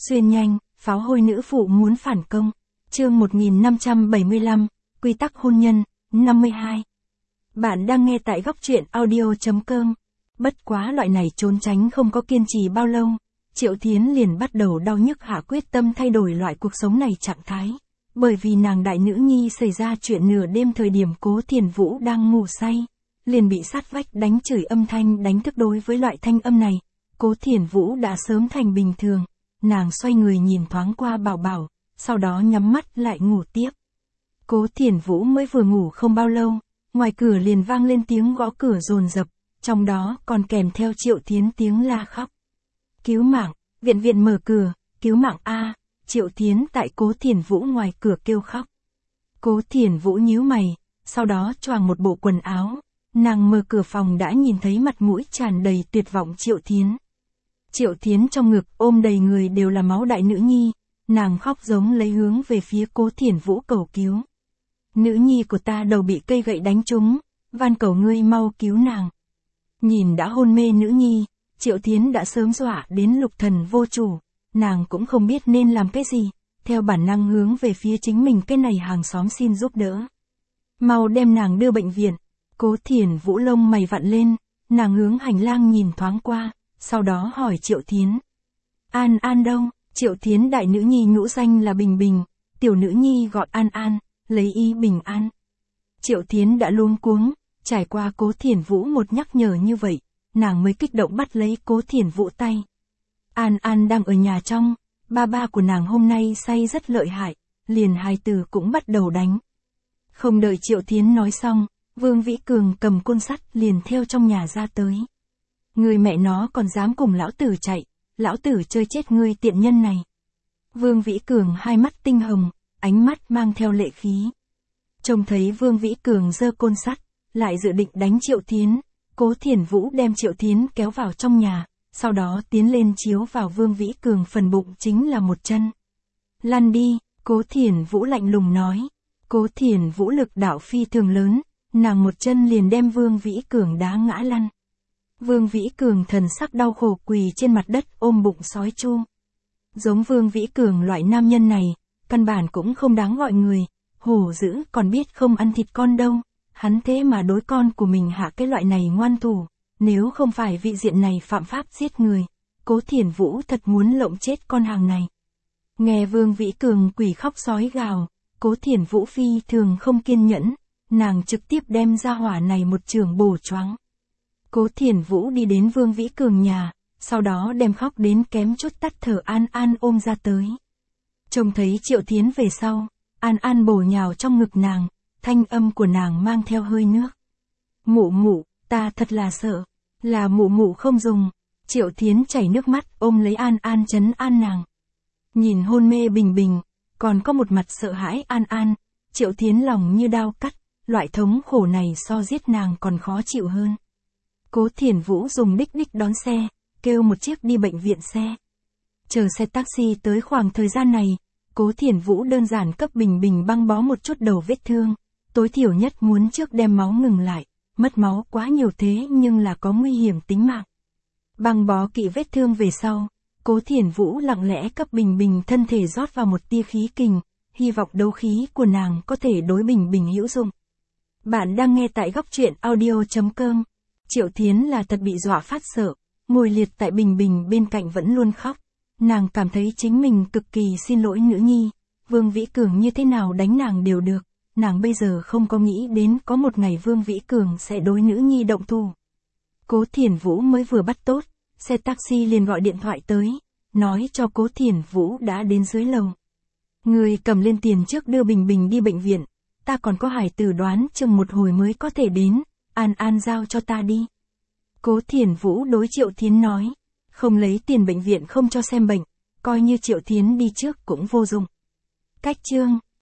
Xuyên nhanh, pháo hôi nữ phụ muốn phản công. Chương 1575, Quy tắc hôn nhân, 52. Bạn đang nghe tại góc truyện audio.com. Bất quá loại này trốn tránh không có kiên trì bao lâu, Triệu Thiến liền bắt đầu đau nhức hạ quyết tâm thay đổi loại cuộc sống này trạng thái. Bởi vì nàng đại nữ nhi xảy ra chuyện nửa đêm thời điểm Cố Thiền Vũ đang ngủ say, liền bị sát vách đánh chửi âm thanh đánh thức. Đối với loại thanh âm này, Cố Thiền Vũ đã sớm thành bình thường, nàng xoay người nhìn thoáng qua Bảo Bảo, sau đó nhắm mắt lại ngủ tiếp. Cố Thiền Vũ mới vừa ngủ không bao lâu, ngoài cửa liền vang lên tiếng gõ cửa dồn dập, trong đó còn kèm theo Triệu Thiến tiếng la khóc. Cứu mạng, viện viện mở cửa, cứu mạng a! Triệu Thiến tại Cố Thiền Vũ ngoài cửa kêu khóc. Cố Thiền Vũ nhíu mày, sau đó choàng một bộ quần áo, nàng mở cửa phòng đã nhìn thấy mặt mũi tràn đầy tuyệt vọng Triệu Thiến. Triệu Thiến trong ngực ôm đầy người đều là máu đại nữ nhi, nàng khóc giống lấy hướng về phía Cố Thiền Vũ cầu cứu. Nữ nhi của ta đầu bị cây gậy đánh trúng, van cầu ngươi mau cứu nàng. Nhìn đã hôn mê nữ nhi, Triệu Thiến đã sớm dọa đến lục thần vô chủ, nàng cũng không biết nên làm cái gì, theo bản năng hướng về phía chính mình cái này hàng xóm xin giúp đỡ. Mau đem nàng đưa bệnh viện. Cố Thiền Vũ lông mày vặn lên, nàng hướng hành lang nhìn thoáng qua, sau đó hỏi Triệu Thiến. An An đâu? Triệu Thiến đại nữ nhi nhũ danh là Bình Bình, tiểu nữ nhi gọi An An, lấy ý bình an. Triệu Thiến đã luống cuống, trải qua Cố Thiền Vũ một nhắc nhở như vậy, nàng mới kích động bắt lấy Cố Thiền Vũ tay. An An đang ở nhà trong, ba của nàng hôm nay say rất lợi hại, liền hai từ cũng bắt đầu đánh. Không đợi Triệu Thiến nói xong, Vương Vĩ Cường cầm côn sắt liền theo trong nhà ra tới. Người mẹ nó còn dám cùng lão tử chạy, lão tử chơi chết ngươi tiện nhân này. Vương Vĩ Cường hai mắt tinh hồng, ánh mắt mang theo lệ khí. Trông thấy Vương Vĩ Cường giơ côn sắt, lại dự định đánh Triệu Thiến, Cố Thiền Vũ đem Triệu Thiến kéo vào trong nhà, sau đó tiến lên chiếu vào Vương Vĩ Cường phần bụng chính là một chân. Lăn đi, Cố Thiền Vũ lạnh lùng nói. Cố Thiền Vũ lực đạo phi thường lớn, nàng một chân liền đem Vương Vĩ Cường đá ngã lăn. Vương Vĩ Cường thần sắc đau khổ quỳ trên mặt đất ôm bụng sói chu. Giống Vương Vĩ Cường loại nam nhân này, căn bản cũng không đáng gọi người, hổ dữ còn biết không ăn thịt con đâu, hắn thế mà đối con của mình hạ cái loại này ngoan thủ, nếu không phải vị diện này phạm pháp giết người, Cố Thiền Vũ thật muốn lộng chết con hàng này. Nghe Vương Vĩ Cường quỷ khóc sói gào, Cố Thiền Vũ phi thường không kiên nhẫn, nàng trực tiếp đem ra hỏa này một chưởng bổ choáng. Cố Thiền Vũ đi đến Vương Vĩ Cường nhà, sau đó đem khóc đến kém chút tắt thở An An ôm ra tới. Trông thấy Triệu Thiến về sau, An An bổ nhào trong ngực nàng, thanh âm của nàng mang theo hơi nước. Mụ mụ, ta thật là sợ, là mụ mụ không dùng. Triệu Thiến chảy nước mắt ôm lấy An An trấn an nàng. Nhìn hôn mê Bình Bình, còn có một mặt sợ hãi An An, Triệu Thiến lòng như đao cắt, loại thống khổ này so giết nàng còn khó chịu hơn. Cố Thiền Vũ dùng đích đón xe, kêu một chiếc đi bệnh viện xe. Chờ xe taxi tới khoảng thời gian này, Cố Thiền Vũ đơn giản cấp Bình Bình băng bó một chút đầu vết thương, tối thiểu nhất muốn trước đem máu ngừng lại, mất máu quá nhiều thế nhưng là có nguy hiểm tính mạng. Băng bó kỹ vết thương về sau, Cố Thiền Vũ lặng lẽ cấp Bình Bình thân thể rót vào một tia khí kình, hy vọng đấu khí của nàng có thể đối Bình Bình hữu dụng. Bạn đang nghe tại góc truyện audio.com. Triệu Thiến là thật bị dọa phát sợ, ngồi liệt tại Bình Bình bên cạnh vẫn luôn khóc. Nàng cảm thấy chính mình cực kỳ xin lỗi nữ nhi, Vương Vĩ Cường như thế nào đánh nàng đều được, nàng bây giờ không có nghĩ đến có một ngày Vương Vĩ Cường sẽ đối nữ nhi động thủ. Cố Thiền Vũ mới vừa bắt tốt, xe taxi liền gọi điện thoại tới, nói cho Cố Thiền Vũ đã đến dưới lầu. Người cầm lên tiền trước đưa Bình Bình đi bệnh viện, ta còn có hải tử đoán chừng một hồi mới có thể đến, An An giao cho ta đi. Cố Thiền Vũ đối Triệu Thiến nói, không lấy tiền bệnh viện không cho xem bệnh, coi như Triệu Thiến đi trước cũng vô dụng. Cách chương